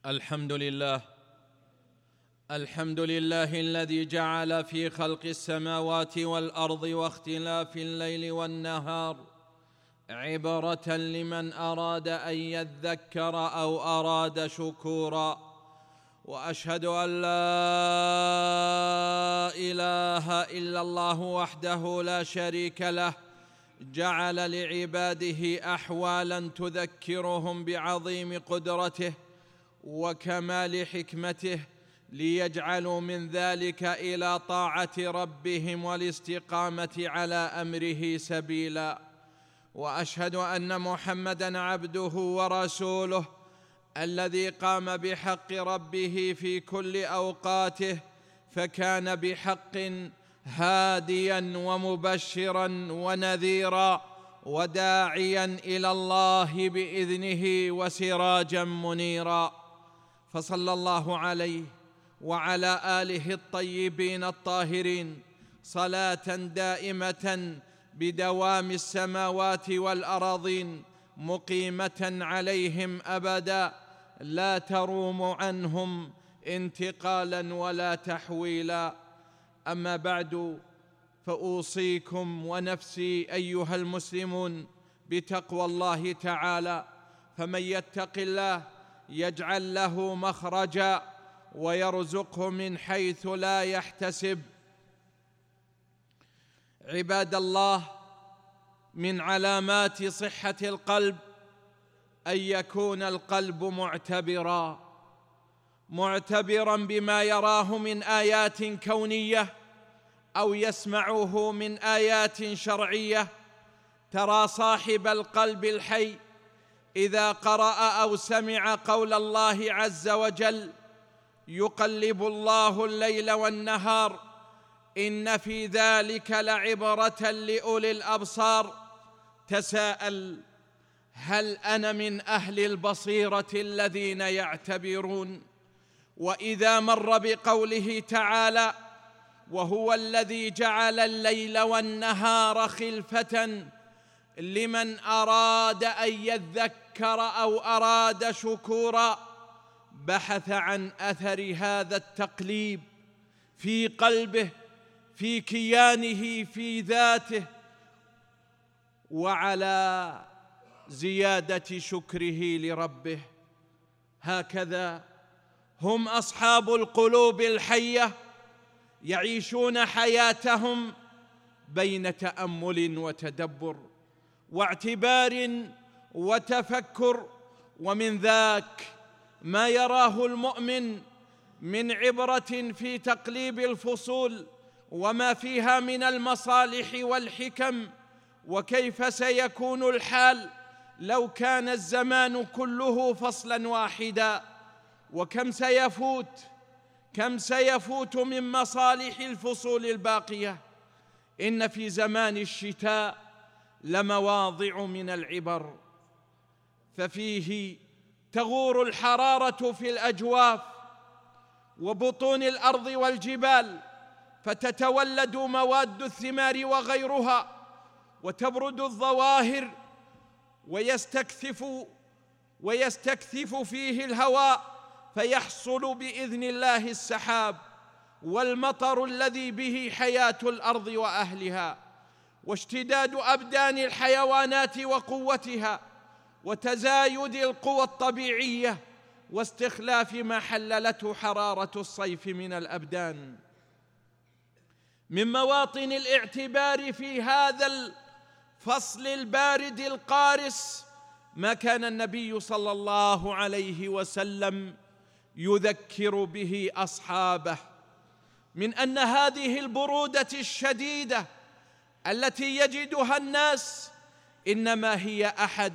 الحمد لله الذي جعل في خلق السماوات والأرض واختلاف الليل والنهار عبرة لمن أراد أن يذكر أو أراد شكورا. وأشهد أن لا إله إلا الله وحده لا شريك له، جعل لعباده أحوالا تذكرهم بعظيم قدرته وكمال حكمته، ليجعلوا من ذلك إلى طاعة ربهم والاستقامة على أمره سبيلا. وأشهد أن محمدًا عبده ورسوله الذي قام بحق ربه في كل أوقاته، فكان بحق هاديًا ومبشرًا ونذيرًا وداعيًا إلى الله بإذنه وسراجًا منيرًا. فصلى الله عليه وعلى آله الطيبين الطاهرين صلاة دائمة بدوام السماوات والأراضين، مقيمة عليهم أبدا، لا تروم عنهم انتقالا ولا تحويلا. أما بعد، فأوصيكم ونفسي أيها المسلمون بتقوى الله تعالى، فمن يتق الله يجعل له مخرجا ويرزقه من حيث لا يحتسب. عباد الله، من علامات صحة القلب أن يكون القلب معتبرا بما يراه من آيات كونية أو يسمعه من آيات شرعية. ترى صاحب القلب الحي إذا قرأ أو سمع قول الله عز وجل: يقلب الله الليل والنهار إن في ذلك لعبرة لأولي الأبصار، تساءل: هل أنا من أهل البصيرة الذين يعتبرون؟ وإذا مر بقوله تعالى: وهو الذي جعل الليل والنهار خلفة لمن أراد أن يذكر أو أراد شكورا، بحث عن أثر هذا التقليب في قلبه، في كيانه، في ذاته، وعلى زيادة شكره لربه. هكذا هم أصحاب القلوب الحية، يعيشون حياتهم بين تأمل وتدبر واعتبار وتفكر. ومن ذاك ما يراه المؤمن من عبرة في تقليب الفصول وما فيها من المصالح والحكم، وكيف سيكون الحال لو كان الزمان كله فصلا واحدا، وكم سيفوت من مصالح الفصول الباقية. إن في زمان الشتاء لمواضع من العبر، ففيه تغور الحرارة في الأجواف وبطون الأرض والجبال، فتتولد مواد الثمار وغيرها، وتبرد الظواهر، ويستكثف فيه الهواء، فيحصل بإذن الله السحاب والمطر الذي به حياة الأرض وأهلها، واشتداد أبدان الحيوانات وقوتها، وتزايد القوى الطبيعية، واستخلاف ما حللته حرارة الصيف من الأبدان. من مواطن الاعتبار في هذا الفصل البارد القارس ما كان النبي صلى الله عليه وسلم يذكر به أصحابه من أن هذه البرودة الشديدة التي يجدها الناس إنما هي أحد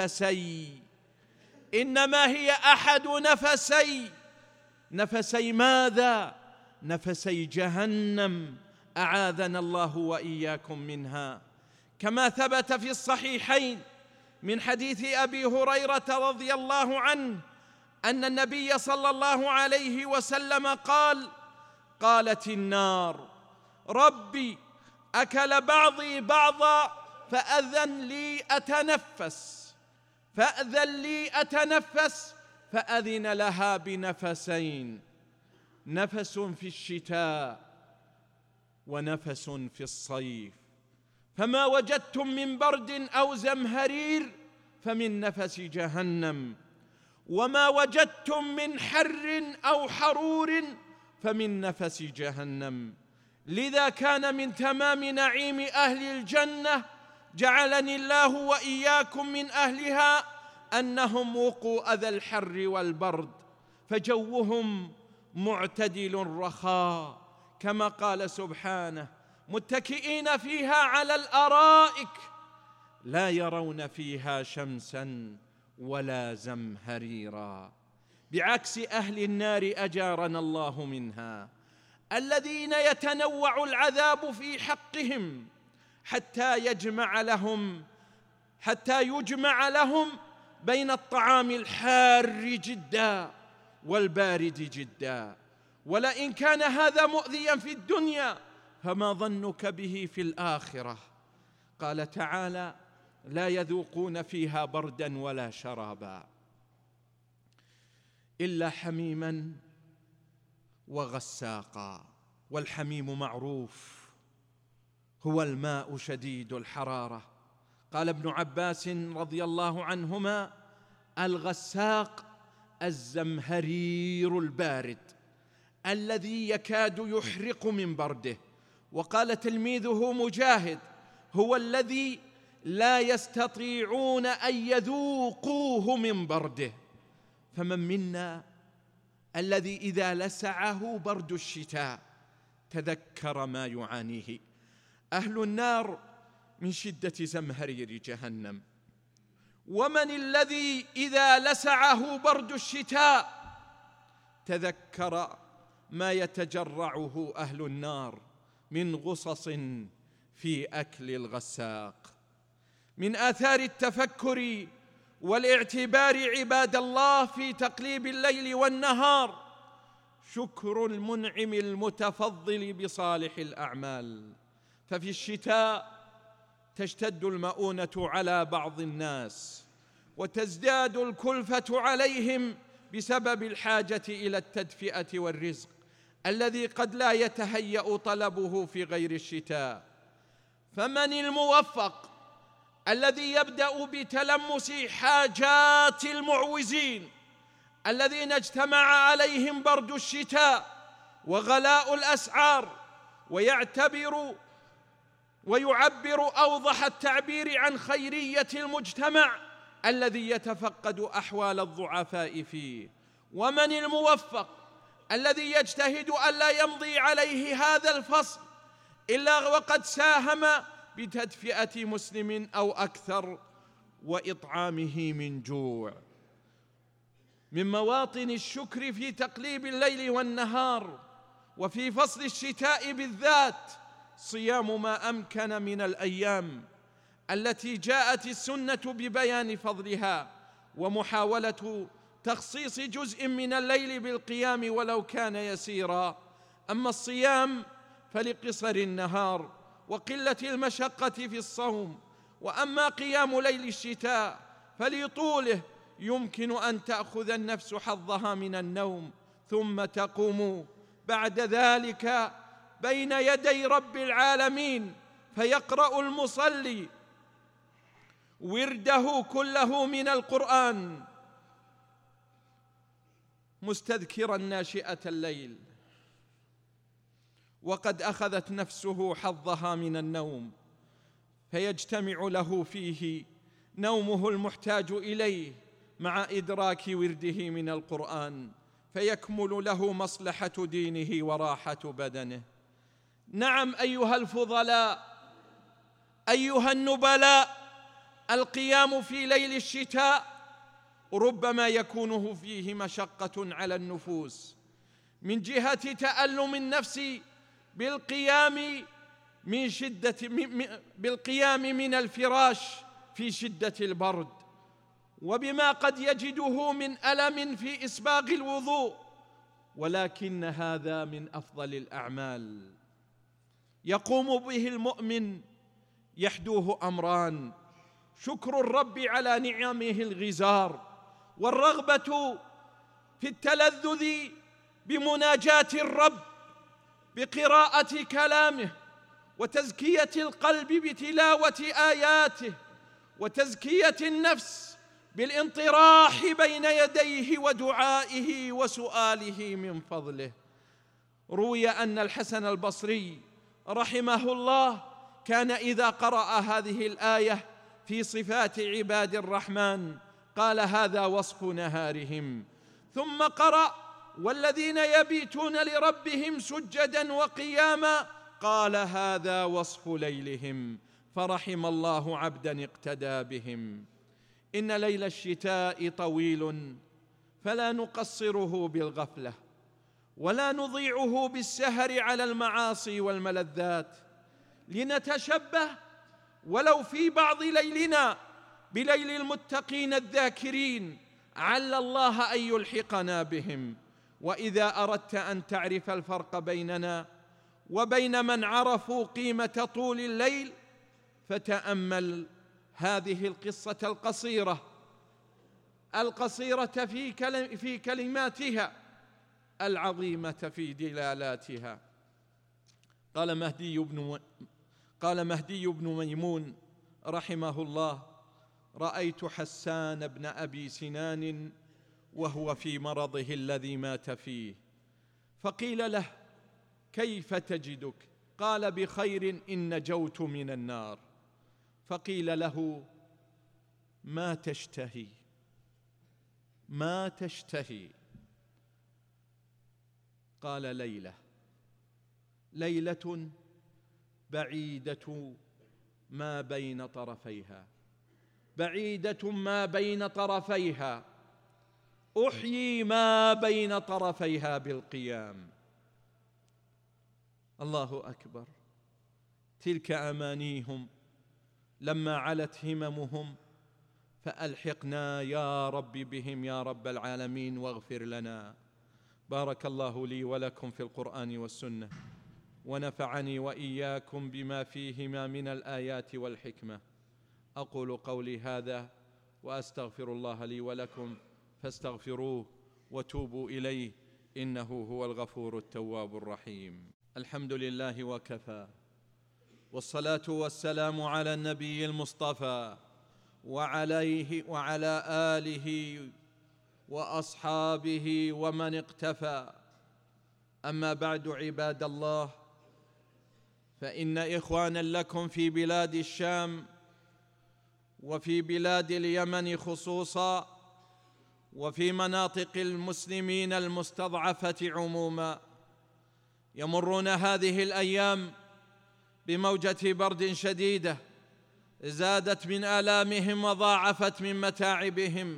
نفسي ماذا؟ نفسي جهنم، أعاذنا الله وإياكم منها. كما ثبت في الصحيحين من حديث أبي هريرة رضي الله عنه أن النبي صلى الله عليه وسلم قال: قالت النار: ربي أكل بعضي بعضا فأذن لي أتنفس فأذن لها بنفسين: نفس في الشتاء ونفس في الصيف، فما وجدتم من برد أو زمهرير فمن نفس جهنم، وما وجدتم من حر أو حرور فمن نفس جهنم. لذا كان من تمام نعيم أهل الجنة، جعلني الله وإياكم من أهلها، أنهم وقوا أذى الحر والبرد، فجوهم معتدل رخاء، كما قال سبحانه: متكئين فيها على الأرائك لا يرون فيها شمسا ولا زمهريرا. بعكس أهل النار أجارنا الله منها، الذين يتنوع العذاب في حقهم حتى يجمع لهم بين الطعام الحار جدا والبارد جدا. ولئن كان هذا مؤذيا في الدنيا فما ظنك به في الآخرة؟ قال تعالى: لا يذوقون فيها بردا ولا شرابا إلا حميما وغساقا. والحميم معروف، هو الماء شديد الحرارة. قال ابن عباس رضي الله عنهما: الغساق الزمهرير البارد الذي يكاد يحرق من برده. وقال تلميذه مجاهد: هو الذي لا يستطيعون أن يذوقوه من برده. فمن منا الذي إذا لسعه برد الشتاء تذكر ما يعانيه أهل النار من شدة زمهرير جهنم؟ ومن الذي إذا لسعه برد الشتاء تذكر ما يتجرعه أهل النار من غصص في أكل الغساق؟ من آثار التفكر والاعتبار عباد الله في تقليب الليل والنهار شكر المنعم المتفضل بصالح الأعمال. ففي الشتاء تشتد المؤونة على بعض الناس وتزداد الكلفة عليهم بسبب الحاجة إلى التدفئة والرزق الذي قد لا يتهيأ طلبه في غير الشتاء. فمن الموفق الذي يبدأ بتلمس حاجات المعوزين الذين اجتمع عليهم برد الشتاء وغلاء الأسعار، ويعبر أوضح التعبير عن خيرية المجتمع الذي يتفقد أحوال الضعفاء فيه؟ ومن الموفق الذي يجتهد ألا يمضي عليه هذا الفصل إلا وقد ساهم بتدفئة مسلم أو أكثر وإطعامه من جوع؟ من مواطن الشكر في تقليب الليل والنهار وفي فصل الشتاء بالذات صيام ما أمكن من الأيام التي جاءت السنة ببيان فضلها، ومحاولة تخصيص جزء من الليل بالقيام ولو كان يسيرا. أما الصيام فلقصر النهار وقلة المشقة في الصوم، وأما قيام ليل الشتاء فلطوله يمكن أن تأخذ النفس حظها من النوم ثم تقوم بعد ذلك بين يدي رب العالمين فيقرأ المصلي ورده كله من القرآن مستذكرا ناشئة الليل، وقد أخذت نفسه حظها من النوم فيجتمع له فيه نومه المحتاج إليه مع إدراك ورده من القرآن فيكمل له مصلحة دينه وراحة بدنه. نعم أيها الفضلاء، أيها النبلاء، القيام في ليل الشتاء ربما يكون فيه مشقة على النفوس من جهة تألم النفس بالقيام من الفراش في شدة البرد، وبما قد يجده من ألم في إسباغ الوضوء، ولكن هذا من أفضل الأعمال يقوم به المؤمن يحدوه أمران: شكر الرب على نعمه الغزار، والرغبة في التلذذ بمناجاة الرب بقراءة كلامه، وتزكية القلب بتلاوة آياته، وتزكية النفس بالانطراح بين يديه ودعائه وسؤاله من فضله. روي أن الحسن البصري رحمه الله كان إذا قرأ هذه الآية في صفات عباد الرحمن قال: هذا وصف نهارهم، ثم قرأ: والذين يبيتون لربهم سجدا وقياما، قال: هذا وصف ليلهم، فرحم الله عبدا اقتدى بهم. إن ليل الشتاء طويل، فلا نقصره بالغفلة، ولا نضيعه بالسهر على المعاصي والملذات، لنتشبه ولو في بعض ليلنا بليل المتقين الذاكرين، عل الله أن يلحقنا بهم. وإذا أردت أن تعرف الفرق بيننا وبين من عرفوا قيمة طول الليل، فتأمل هذه القصة القصيرة في كلماتها، العظيمة في دلالاتها. قال مهدي بن ميمون رحمه الله: رأيت حسان بن أبي سنان وهو في مرضه الذي مات فيه، فقيل له: كيف تجدك؟ قال: بخير إن نجوت من النار. فقيل له: ما تشتهي؟ ما تشتهي؟ قال: ليلة بعيدة ما بين طرفيها، بعيدة ما بين طرفيها، أحيي ما بين طرفيها بالقيام. الله أكبر. تلك أمانيهم لما علت هممهم، فألحقنا يا رب بهم يا رب العالمين، واغفر لنا. بارك الله لي ولكم في القرآن والسنة، ونفعني وإياكم بما فيهما من الآيات والحكمة. أقول قولي هذا وأستغفر الله لي ولكم، فاستغفروه وتوبوا إليه، إنه هو الغفور التواب الرحيم. الحمد لله وكفى، والصلاة والسلام على النبي المصطفى وعلى آله وأصحابه ومن اقتفى. أما بعد، عباد الله، فإن إخوانا لكم في بلاد الشام وفي بلاد اليمن خصوصا، وفي مناطق المسلمين المستضعفة عموما، يمرون هذه الأيام بموجة برد شديدة زادت من آلامهم وضاعفت من متاعبهم.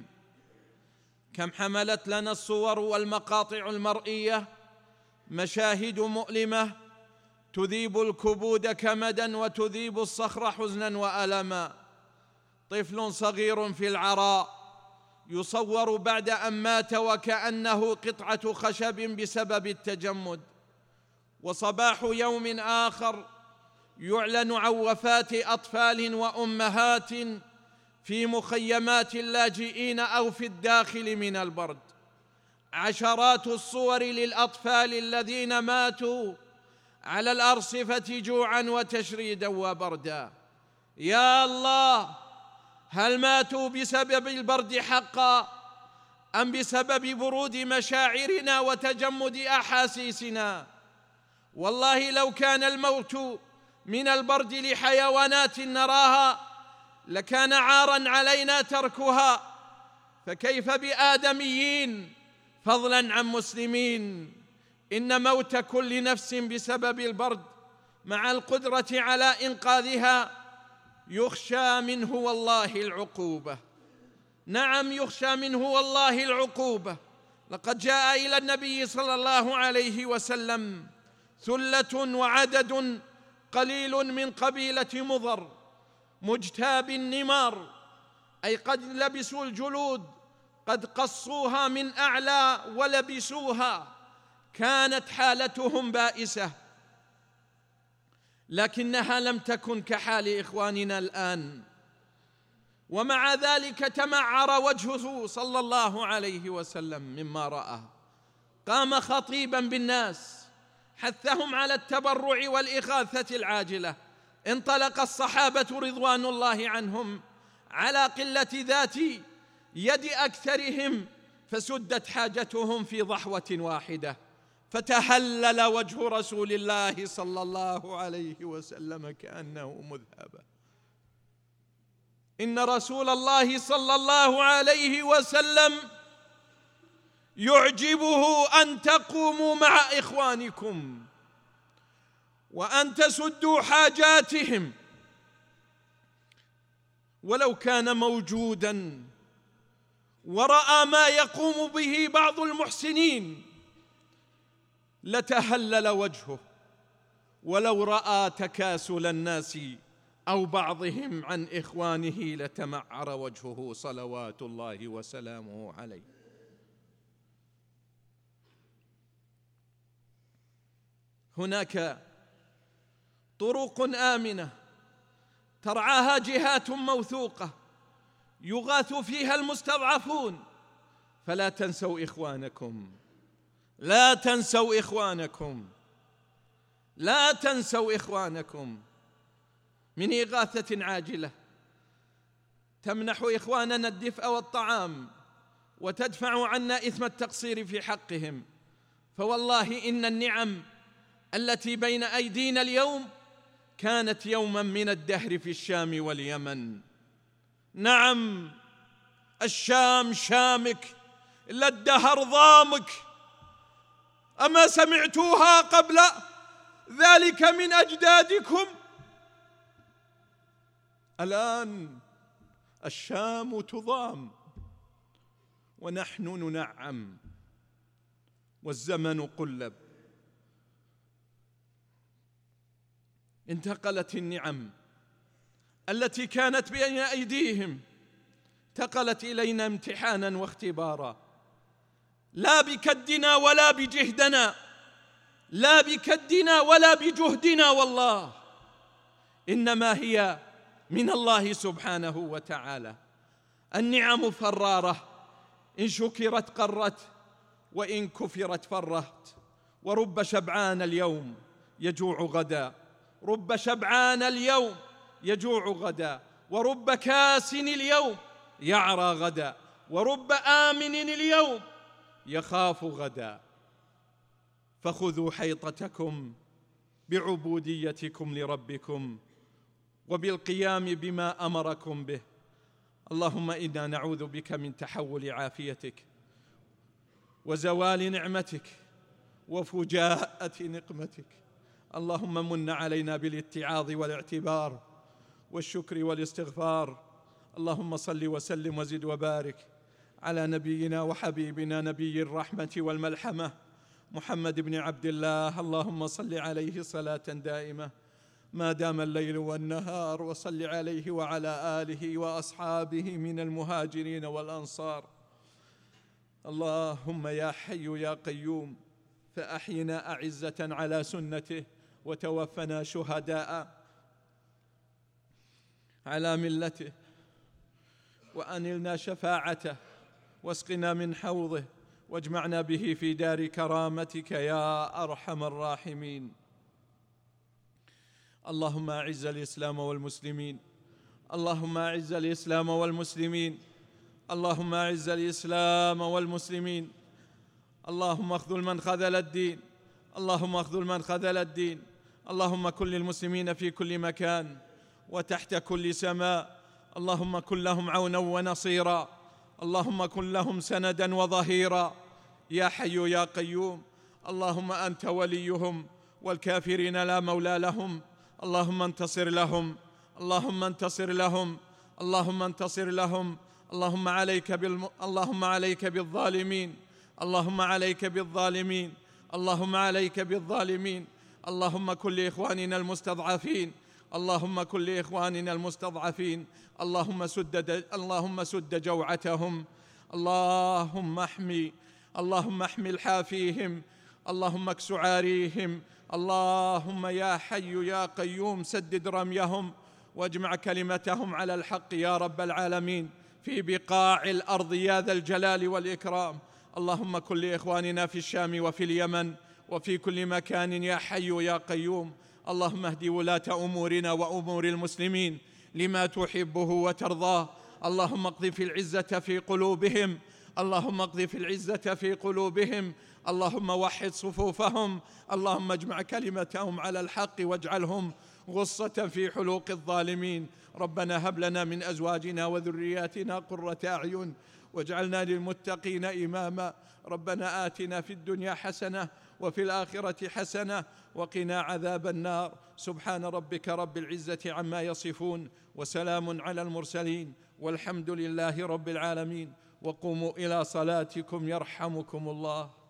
كم حملت لنا الصور والمقاطع المرئية مشاهد مؤلمة تذيب الكبود كمدا وتذيب الصخر حزنا وألما. طفل صغير في العراء يصور بعد أن مات وكأنه قطعة خشب بسبب التجمد، وصباح يوم آخر يعلن عن وفاة أطفال وأمهات في مخيمات اللاجئين أو في الداخل من البرد. عشرات الصور للأطفال الذين ماتوا على الأرصفة جوعا وتشريدا وبردا. يا الله، هل ماتوا بسبب البرد حقا أم بسبب برود مشاعرنا وتجمد أحاسيسنا؟ والله لو كان الموت من البرد لحيوانات نراها لكان عارا علينا تركها، فكيف بآدميين فضلا عن مسلمين؟ إن موت كل نفس بسبب البرد مع القدرة على إنقاذها يخشى منه والله العقوبة. نعم، يخشى منه والله العقوبة. لقد جاء إلى النبي صلى الله عليه وسلم ثلة وعدد قليل من قبيلة مضر مجتاب النمار، أي قد لبسوا الجلود، قد قصوها من أعلى ولبسوها. كانت حالتهم بائسة، لكنها لم تكن كحال إخواننا الآن. ومع ذلك تمعر وجهه صلى الله عليه وسلم مما رأى. قام خطيبا بالناس حثهم على التبرع والإغاثة العاجلة. انطلق الصحابة رضوان الله عنهم على قلة ذات يد أكثرهم، فسدت حاجتهم في ضحوة واحدة، فتهلل وجه رسول الله صلى الله عليه وسلم كأنه مذهبا. إن رسول الله صلى الله عليه وسلم يعجبه أن تقوموا مع إخوانكم وأن تسدوا حاجاتهم، ولو كان موجوداً ورأى ما يقوم به بعض المحسنين لتهلل وجهه، ولو رأى تكاسل الناس أو بعضهم عن إخوانه لتمعر وجهه صلوات الله وسلامه عليه. هناك طرق آمنة ترعاها جهات موثوقة يغاث فيها المستضعفون، فلا تنسوا إخوانكم، لا تنسوا إخوانكم، لا تنسوا إخوانكم. من إغاثة عاجلة تمنح إخواننا الدفء والطعام وتدفع عنا إثم التقصير في حقهم، فوالله إن النعم التي بين أيدينا اليوم كانت يوما من الدهر في الشام واليمن. نعم، الشام شامك، لا الدهر ضامك. أما سمعتوها قبل ذلك من أجدادكم؟ الآن الشام تضام ونحن ننعم والزمن قلب. انتقلت النعم التي كانت بين أيديهم، انتقلت إلينا امتحانا واختبارا، لا بكدنا ولا بجهدنا، لا بكدنا ولا بجهدنا والله، إنما هي من الله سبحانه وتعالى. النعم فرارة، إن شكرت قرت وإن كفرت فرت. ورب شبعان اليوم يجوع غدا، رب شبعان اليوم يجوع غدا، ورب كاس اليوم يعرى غدا، ورب آمن اليوم يخاف غدا. فخذوا حيطتكم بعبوديتكم لربكم وبالقيام بما أمركم به. اللهم إنا نعوذ بك من تحول عافيتك وزوال نعمتك وفجاءة نقمتك. اللهم من علينا بالاتعاظ والاعتبار والشكر والاستغفار. اللهم صل وسلم وزد وبارك على نبينا وحبيبنا نبي الرحمة والملحمة محمد بن عبد الله. اللهم صل عليه صلاة دائمة ما دام الليل والنهار، وصل عليه وعلى آله وأصحابه من المهاجرين والأنصار. اللهم يا حي يا قيوم فأحينا أعزة على سنته، وتوفنا شهداء على ملته، وأنلنا شفاعته، واسقنا من حوضه، واجمعنا به في دار كرامتك يا أرحم الراحمين. اللهم أعز الإسلام والمسلمين، اللهم أعز الإسلام والمسلمين، اللهم أعز الإسلام والمسلمين. اللهم اخذل من خذل الدين، اللهم اخذل من خذل الدين. اللهم كن للمسلمين في كل مكان وتحت كل سماء. اللهم كن لهم عونا ونصيرا، اللهم كن لهم سندا وظهيرا يا حي يا قيوم. اللهم أنت وليهم والكافرين لا مولى لهم. اللهم انتصر لهم، اللهم انتصر لهم، اللهم انتصر لهم. اللهم عليك بالظالمين، اللهم عليك بالظالمين، اللهم عليك بالظالمين. اللهم كن لإخواننا المستضعفين، اللهم كن لإخواننا المستضعفين. اللهم سد جوعتهم، اللهم احمي الحافيهم، اللهم اكس عاريهم. اللهم يا حي يا قيوم سدد رميهم واجمع كلمتهم على الحق يا رب العالمين في بقاع الأرض يا ذا الجلال والإكرام. اللهم كن لإخواننا في الشام وفي اليمن وفي كل مكان يا حي يا قيوم. اللهم اهد ولاة أمورنا وأمور المسلمين لما تحبه وترضاه. اللهم اقذف العزة في قلوبهم، اللهم اقذف العزة في قلوبهم، اللهم وحد صفوفهم، اللهم اجمع كلمتهم على الحق واجعلهم غصة في حلوق الظالمين. ربنا هب لنا من أزواجنا وذرياتنا قرة أعين واجعلنا للمتقين إماما. ربنا آتنا في الدنيا حسنة وفي الآخرة حسنة وقنا عذاب النار. سبحان ربك رب العزة عما يصفون وسلام على المرسلين والحمد لله رب العالمين. وقوموا إلى صلاتكم يرحمكم الله.